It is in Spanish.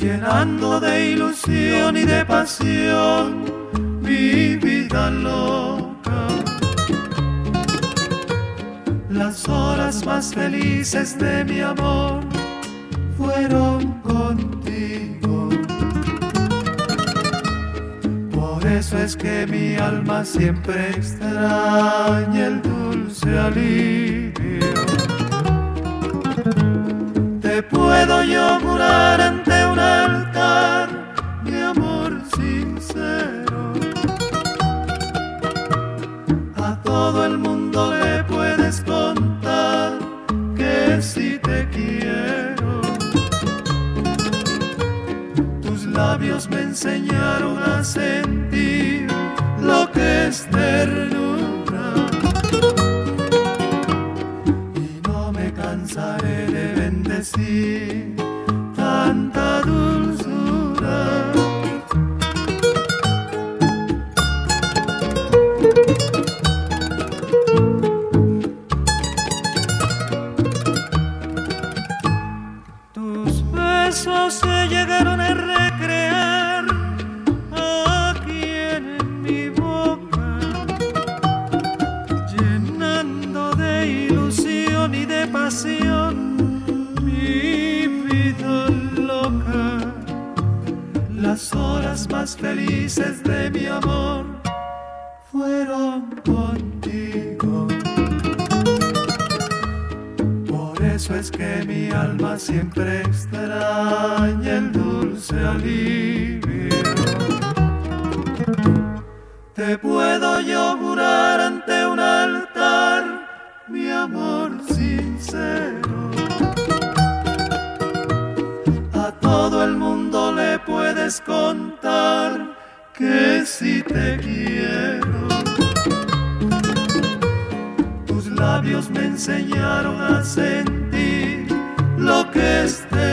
llenando de ilusión y de pasión mi vida loca. Las horas más felices de mi amor fueron contigo. Por eso es que mi alma siempre extraña el dulce alivio. Te puedo yo jurar ante un altar mi amor sincero. A todo el mundo le puedes contar que si te quiero. Tus labios me enseñaron a sentir lo que es ternura. Y no me cansaré de bendecir tanta dulzura. Tus besos se llegaron a recrear aquí en mi boca, llenando de ilusión y de pasión mi vida loca. Las horas más felices de mi amor fueron contigo. Por eso es que mi alma siempre extraña el dulce alivio. Te puedo yo jurar ante un altar mi amor sincero. A todo el mundo le puedes contar que si te quiero. Tus labios me enseñaron a sentir lo que es ternura.